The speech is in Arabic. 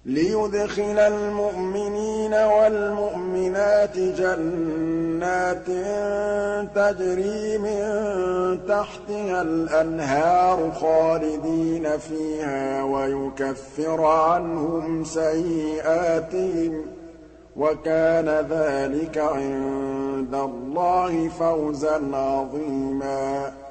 لِيُدْخِلَ الْمُؤْمِنِينَ وَالْمُؤْمِنَاتِ جَنَّاتٍ تَجْرِي مِن تَحْتِهَا الْأَنْهَارُ خَالِدِينَ فِيهَا وَيُكَفِّرَ عَنْهُمْ سَيِّئَاتِهِمْ ۚ وَكَانَ ذَٰلِكَ عِندَ اللَّهِ فَوْزًا عَظِيمًا